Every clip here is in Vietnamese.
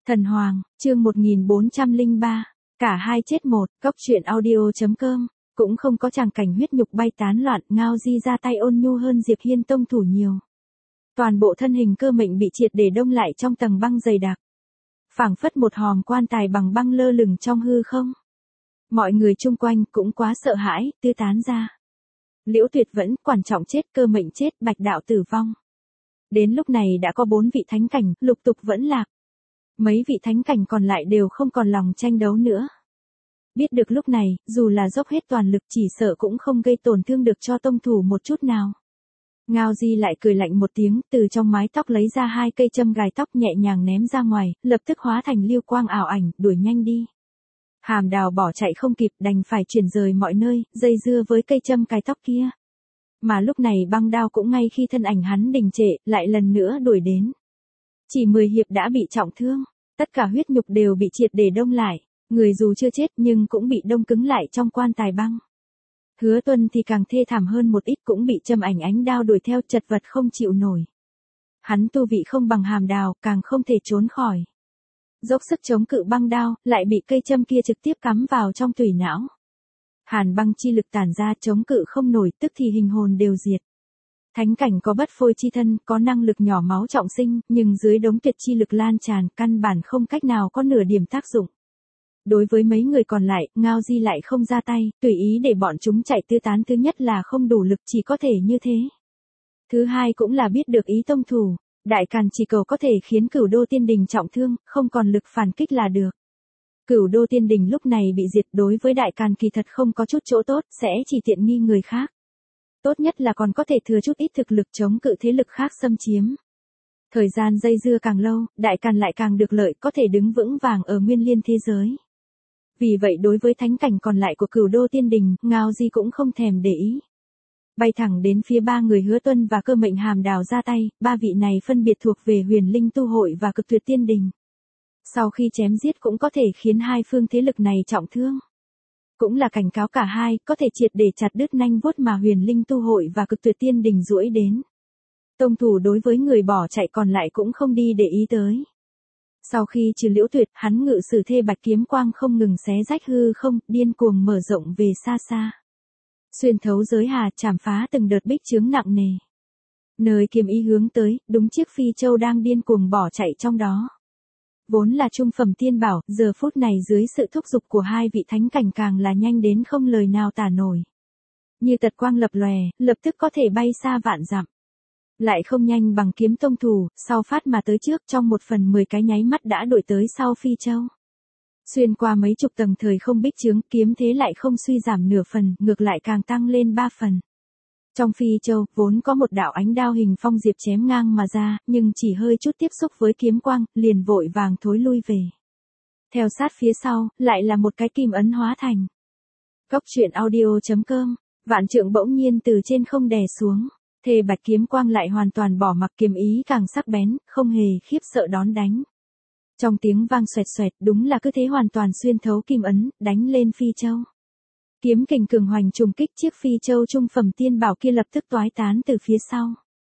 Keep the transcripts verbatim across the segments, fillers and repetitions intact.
Thần Hoàng, chương một nghìn bốn trăm lẻ ba, cả hai chết một, Cốc truyện audio.com, cũng không có tràng cảnh huyết nhục bay tán loạn, Ngao Di ra tay ôn nhu hơn Diệp Hiên tông thủ nhiều. Toàn bộ thân hình Cơ Mệnh bị triệt để đông lại trong tầng băng dày đặc. Phảng phất một hòm quan tài bằng băng lơ lửng trong hư không. Mọi người chung quanh cũng quá sợ hãi, tứ tán ra. Liễu Tuyệt vẫn, Quản Trọng chết, Cơ Mệnh chết, Bạch Đạo tử vong. Đến lúc này đã có bốn vị thánh cảnh, lục tục vẫn lạc. Mấy vị thánh cảnh còn lại đều không còn lòng tranh đấu nữa. Biết được lúc này, dù là dốc hết toàn lực chỉ sợ cũng không gây tổn thương được cho tông thủ một chút nào. Ngao Di lại cười lạnh một tiếng, từ trong mái tóc lấy ra hai cây châm gài tóc nhẹ nhàng ném ra ngoài, lập tức hóa thành lưu quang ảo ảnh, đuổi nhanh đi. Hàm Đào bỏ chạy không kịp, đành phải chuyển rời mọi nơi, dây dưa với cây châm cài tóc kia. Mà lúc này băng đao cũng ngay khi thân ảnh hắn đình trệ, lại lần nữa đuổi đến. Chỉ mười hiệp đã bị trọng thương, tất cả huyết nhục đều bị triệt để đông lại, người dù chưa chết nhưng cũng bị đông cứng lại trong quan tài băng. Hứa Tuân thì càng thê thảm hơn một ít, cũng bị châm ảnh ánh đao đuổi theo, chật vật không chịu nổi. Hắn tu vị không bằng Hàm Đào, càng không thể trốn khỏi. Dốc sức chống cự băng đao, lại bị cây châm kia trực tiếp cắm vào trong tủy não. Hàn băng chi lực tản ra, chống cự không nổi, tức thì hình hồn đều diệt. Thánh cảnh có bất phôi chi thân, có năng lực nhỏ máu trọng sinh, nhưng dưới đống tuyệt chi lực lan tràn, căn bản không cách nào có nửa điểm tác dụng. Đối với mấy người còn lại, Ngao Di lại không ra tay, tùy ý để bọn chúng chạy tứ tán. Thứ nhất là không đủ lực, chỉ có thể như thế. Thứ hai cũng là biết được ý tông thủ, Đại Càn chỉ cầu có thể khiến Cửu Đô Tiên Đình trọng thương, không còn lực phản kích là được. Cửu Đô Tiên Đình lúc này bị diệt, đối với Đại Càn kỳ thật không có chút chỗ tốt, sẽ chỉ tiện nghi người khác. Tốt nhất là còn có thể thừa chút ít thực lực chống cự thế lực khác xâm chiếm. Thời gian dây dưa càng lâu, Đại Càn lại càng được lợi, có thể đứng vững vàng ở nguyên liên thế giới. Vì vậy đối với thánh cảnh còn lại của Cửu Đô Tiên Đình, Ngao Di cũng không thèm để ý. Bay thẳng đến phía ba người Hứa Tuân và Cơ Mệnh Hàm Đào ra tay, ba vị này phân biệt thuộc về Huyền Linh Tu Hội và Cực Tuyệt Tiên Đình. Sau khi chém giết cũng có thể khiến hai phương thế lực này trọng thương. Cũng là cảnh cáo cả hai, có thể triệt để chặt đứt nanh vuốt mà Huyền Linh Tu Hội và Cực Tuyệt Tiên Đình duỗi đến. Tông thủ đối với người bỏ chạy còn lại cũng không đi để ý tới. Sau khi trừ Liễu Tuyệt, hắn ngự sử thê bạch kiếm quang không ngừng xé rách hư không, điên cuồng mở rộng về xa xa. Xuyên thấu giới hà, chảm phá từng đợt bích chướng nặng nề. Nơi kiếm ý hướng tới, đúng chiếc phi châu đang điên cuồng bỏ chạy trong đó. Vốn là trung phẩm tiên bảo, giờ phút này dưới sự thúc giục của hai vị thánh cảnh càng là nhanh đến không lời nào tả nổi. Như tật quang lập lòe, lập tức có thể bay xa vạn dặm. Lại không nhanh bằng kiếm tông thủ, sau phát mà tới trước, trong một phần mười cái nháy mắt đã đuổi tới sau phi châu. Xuyên qua mấy chục tầng thời không bích chướng, kiếm thế lại không suy giảm nửa phần, ngược lại càng tăng lên ba phần. Trong phi châu, vốn có một đạo ánh đao hình phong diệp chém ngang mà ra, nhưng chỉ hơi chút tiếp xúc với kiếm quang, liền vội vàng thối lui về. Theo sát phía sau, lại là một cái kim ấn hóa thành. Cốc truyện audio.com, vạn trượng bỗng nhiên từ trên không đè xuống. Thề bạch kiếm quang lại hoàn toàn bỏ mặc, kiếm ý càng sắc bén, không hề khiếp sợ đón đánh. Trong tiếng vang xoẹt xoẹt, đúng là cứ thế hoàn toàn xuyên thấu kim ấn, đánh lên phi châu. Kiếm kình cường hoành trùng kích chiếc phi châu trung phẩm tiên bảo kia, lập tức toái tán từ phía sau.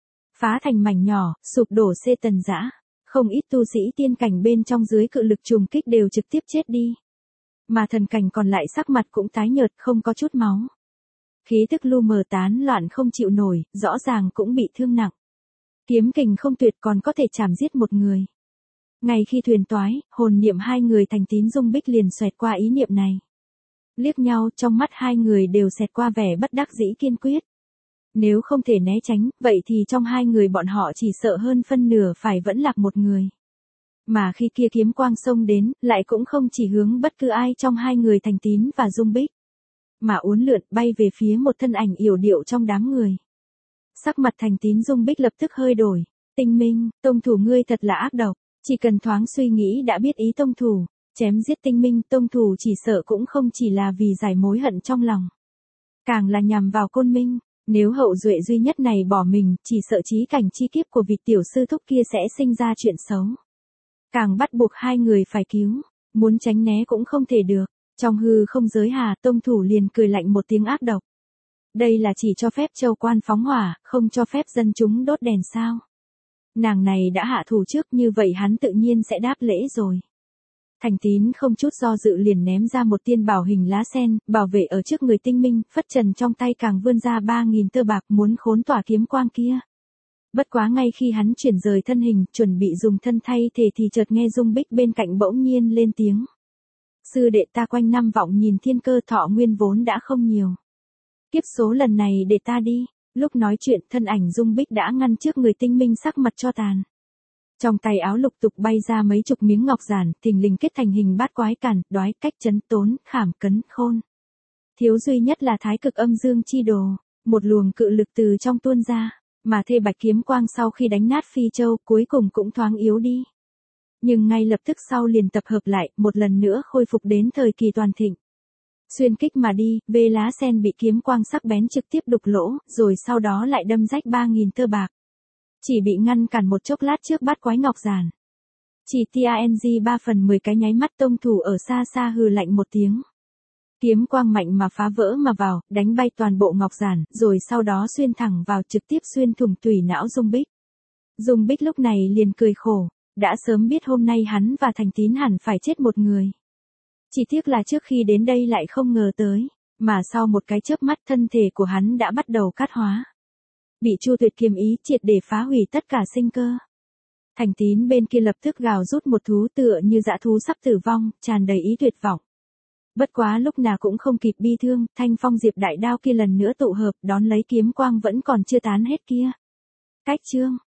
Phá thành mảnh nhỏ, sụp đổ xê tần dã. Không ít tu sĩ tiên cảnh bên trong dưới cự lực trùng kích đều trực tiếp chết đi. Mà thần cảnh còn lại sắc mặt cũng tái nhợt, không có chút máu. Khí tức lu mờ tán loạn không chịu nổi, rõ ràng cũng bị thương nặng. Kiếm kình không tuyệt còn có thể chảm giết một người. Ngay khi thuyền toái, hồn niệm hai người Thành Tín Dung Bích liền xoẹt qua ý niệm này. Liếc nhau, trong mắt hai người đều xẹt qua vẻ bất đắc dĩ kiên quyết. Nếu không thể né tránh, vậy thì trong hai người bọn họ chỉ sợ hơn phân nửa phải vẫn lạc một người. Mà khi kia kiếm quang xông đến, lại cũng không chỉ hướng bất cứ ai trong hai người Thành Tín và Dung Bích, mà uốn lượn bay về phía một thân ảnh yểu điệu trong đám người. Sắc mặt Thành Tín Dung Bích lập tức hơi đổi. Tinh Minh, tông thủ ngươi thật là ác độc, chỉ cần thoáng suy nghĩ đã biết ý tông thủ. Chém giết Tinh Minh, tông thủ chỉ sợ cũng không chỉ là vì giải mối hận trong lòng, càng là nhằm vào Côn Minh. Nếu hậu duệ duy nhất này bỏ mình, chỉ sợ chí cảnh chi kiếp của vị tiểu sư thúc kia sẽ sinh ra chuyện xấu. Càng bắt buộc hai người phải cứu, muốn tránh né cũng không thể được. Trong hư không giới hà, tông thủ liền cười lạnh một tiếng ác độc. Đây là chỉ cho phép châu quan phóng hỏa, không cho phép dân chúng đốt đèn sao? Nàng này đã hạ thủ trước như vậy hắn tự nhiên sẽ đáp lễ rồi. Thành Tín không chút do dự liền ném ra một tiên bảo hình lá sen, bảo vệ ở trước người Tinh Minh, phất trần trong tay càng vươn ra ba nghìn tơ bạc muốn khốn tỏa kiếm quang kia. Bất quá ngay khi hắn chuyển rời thân hình, chuẩn bị dùng thân thay thể thì chợt nghe Dung Bích bên cạnh bỗng nhiên lên tiếng. Sư đệ ta quanh năm vọng nhìn thiên cơ thọ nguyên vốn đã không nhiều. Kiếp số lần này để ta đi, lúc nói chuyện thân ảnh Dung Bích đã ngăn trước người Tinh Minh sắc mặt cho tàn. Trong tay áo lục tục bay ra mấy chục miếng ngọc giản, thình lình kết thành hình bát quái càn, đoái, cách chấn tốn, khảm cấn, khôn. Thiếu duy nhất là thái cực âm dương chi đồ, một luồng cự lực từ trong tuôn ra, mà thê bạch kiếm quang sau khi đánh nát phi châu cuối cùng cũng thoáng yếu đi. Nhưng ngay lập tức sau liền tập hợp lại, một lần nữa khôi phục đến thời kỳ toàn thịnh. Xuyên kích mà đi, vê lá sen bị kiếm quang sắc bén trực tiếp đục lỗ, rồi sau đó lại đâm rách ba nghìn tơ bạc. Chỉ bị ngăn cản một chốc lát trước bát quái ngọc giản. Chỉ tang ba phần mười cái nháy mắt tông thủ ở xa xa hừ lạnh một tiếng. Kiếm quang mạnh mà phá vỡ mà vào, đánh bay toàn bộ ngọc giản, rồi sau đó xuyên thẳng vào trực tiếp xuyên thủng tủy não Dung Bích. Dung Bích lúc này liền cười khổ, đã sớm biết hôm nay hắn và Thành Tín hẳn phải chết một người. Chỉ tiếc là trước khi đến đây lại không ngờ tới, mà sau một cái chớp mắt thân thể của hắn đã bắt đầu cát hóa. Bị Chu Tuyệt kiếm ý triệt để phá hủy tất cả sinh cơ. Thành Tín bên kia lập tức gào rút một thú tựa như dã thú sắp tử vong, tràn đầy ý tuyệt vọng. Bất quá lúc nào cũng không kịp bi thương, thanh phong diệp đại đao kia lần nữa tụ hợp đón lấy kiếm quang vẫn còn chưa tán hết kia. Cách chương